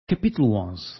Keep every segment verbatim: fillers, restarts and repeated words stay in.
Capítulo onze.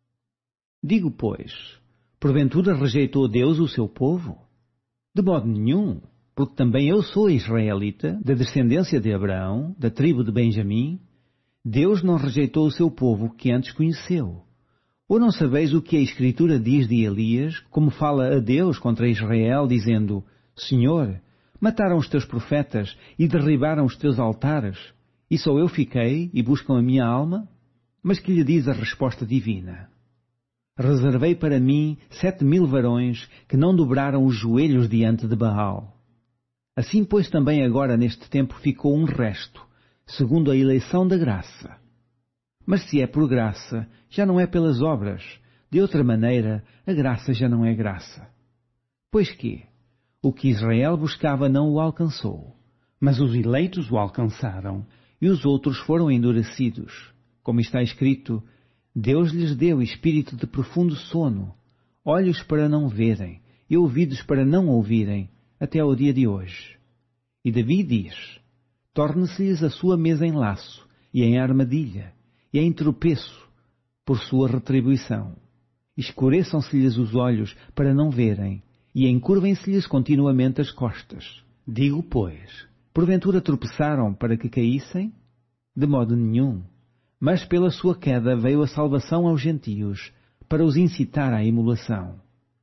Digo, pois, porventura rejeitou Deus o seu povo? De modo nenhum, porque também eu sou israelita, da descendência de Abraão, da tribo de Benjamim. Deus não rejeitou o seu povo que antes conheceu. Ou não sabeis o que a Escritura diz de Elias, como fala a Deus contra Israel, dizendo: Senhor, mataram os teus profetas e derribaram os teus altares, e só eu fiquei e buscam a minha alma? Mas que lhe diz a resposta divina? Reservei para mim sete mil varões que não dobraram os joelhos diante de Baal. Assim, pois, também agora neste tempo ficou um resto, segundo a eleição da graça. Mas se é por graça, já não é pelas obras. De outra maneira, a graça já não é graça. Pois que, o que Israel buscava não o alcançou, mas os eleitos o alcançaram, e os outros foram endurecidos. Como está escrito, Deus lhes deu espírito de profundo sono, olhos para não verem e ouvidos para não ouvirem, até ao dia de hoje. E Davi diz: torne-se-lhes a sua mesa em laço, e em armadilha, e em tropeço, por sua retribuição. Escureçam-se-lhes os olhos para não verem, e encurvem-se-lhes continuamente as costas. Digo, pois, porventura tropeçaram para que caíssem? De modo nenhum. Mas pela sua queda veio a salvação aos gentios, para os incitar à emulação.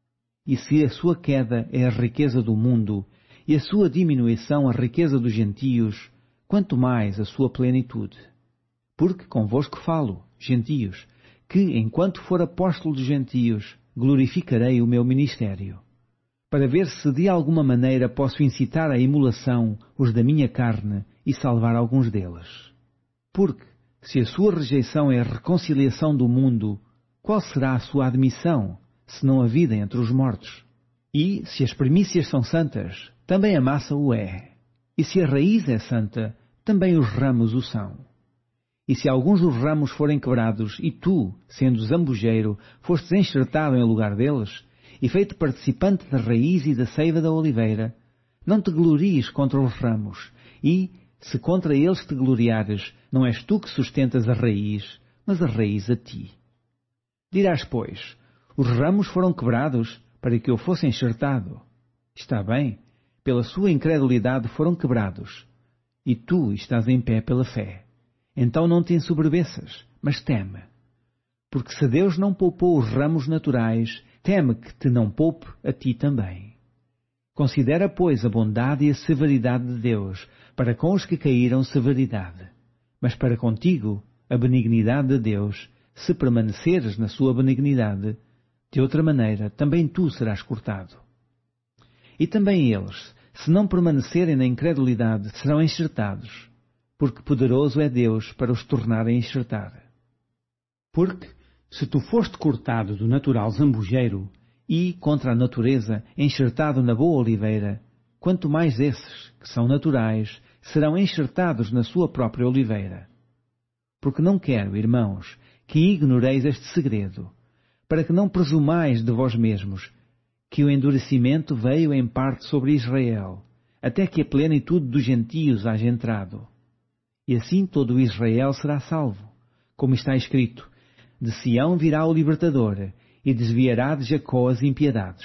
E se a sua queda é a riqueza do mundo, e a sua diminuição a riqueza dos gentios, quanto mais a sua plenitude. Porque convosco falo, gentios, que, enquanto for apóstolo dos gentios, glorificarei o meu ministério, para ver se de alguma maneira posso incitar à emulação os da minha carne e salvar alguns deles. Porque, se a sua rejeição é a reconciliação do mundo, qual será a sua admissão, senão a vida entre os mortos? E, se as primícias são santas, também a massa o é. E se a raiz é santa, também os ramos o são. E se alguns dos ramos forem quebrados, e tu, sendo zambujeiro, fostes enxertado em lugar deles, e feito participante da raiz e da seiva da oliveira, não te glories contra os ramos, e, se contra eles te gloriares, não és tu que sustentas a raiz, mas a raiz a ti. Dirás, pois, os ramos foram quebrados para que eu fosse enxertado. Está bem, pela sua incredulidade foram quebrados, e tu estás em pé pela fé. Então não te ensoberbeças, mas teme. Porque se Deus não poupou os ramos naturais, teme que te não poupe a ti também. Considera, pois, a bondade e a severidade de Deus, para com os que caíram severidade, mas para contigo a benignidade de Deus, se permaneceres na sua benignidade, de outra maneira também tu serás cortado. E também eles, se não permanecerem na incredulidade, serão enxertados, porque poderoso é Deus para os tornar a enxertar. Porque, se tu foste cortado do natural zambujeiro, e, contra a natureza, enxertado na boa oliveira, quanto mais esses, que são naturais, serão enxertados na sua própria oliveira. Porque não quero, irmãos, que ignoreis este segredo, para que não presumais de vós mesmos, que o endurecimento veio em parte sobre Israel, até que a plenitude dos gentios haja entrado. E assim todo o Israel será salvo, como está escrito: de Sião virá o libertador, e desviará de Jacó as impiedades.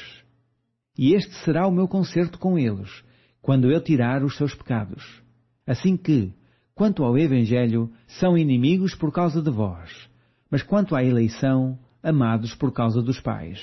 E este será o meu concerto com eles, quando eu tirar os seus pecados. Assim que, quanto ao Evangelho, são inimigos por causa de vós, mas quanto à eleição, amados por causa dos pais.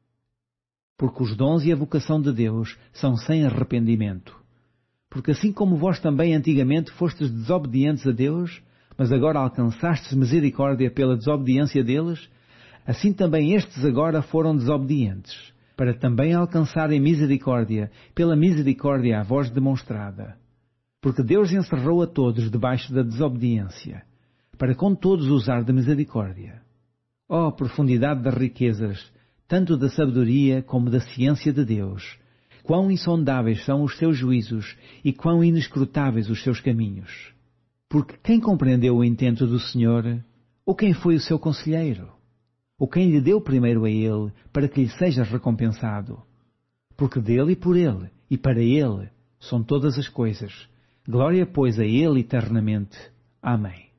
Porque os dons e a vocação de Deus são sem arrependimento. Porque assim como vós também antigamente fostes desobedientes a Deus, mas agora alcançastes misericórdia pela desobediência deles, assim também estes agora foram desobedientes, para também alcançarem misericórdia pela misericórdia a vós demonstrada. Porque Deus encerrou a todos debaixo da desobediência, para com todos usar de misericórdia. Ó profundidade das riquezas, tanto da sabedoria como da ciência de Deus! Quão insondáveis são os seus juízos e quão inescrutáveis os seus caminhos! Porque quem compreendeu o intento do Senhor? Ou quem foi o seu conselheiro? Ou quem lhe deu primeiro a ele, para que lhe seja recompensado? Porque dele e por ele, e para ele, são todas as coisas. Glória, pois, a ele eternamente. Amém.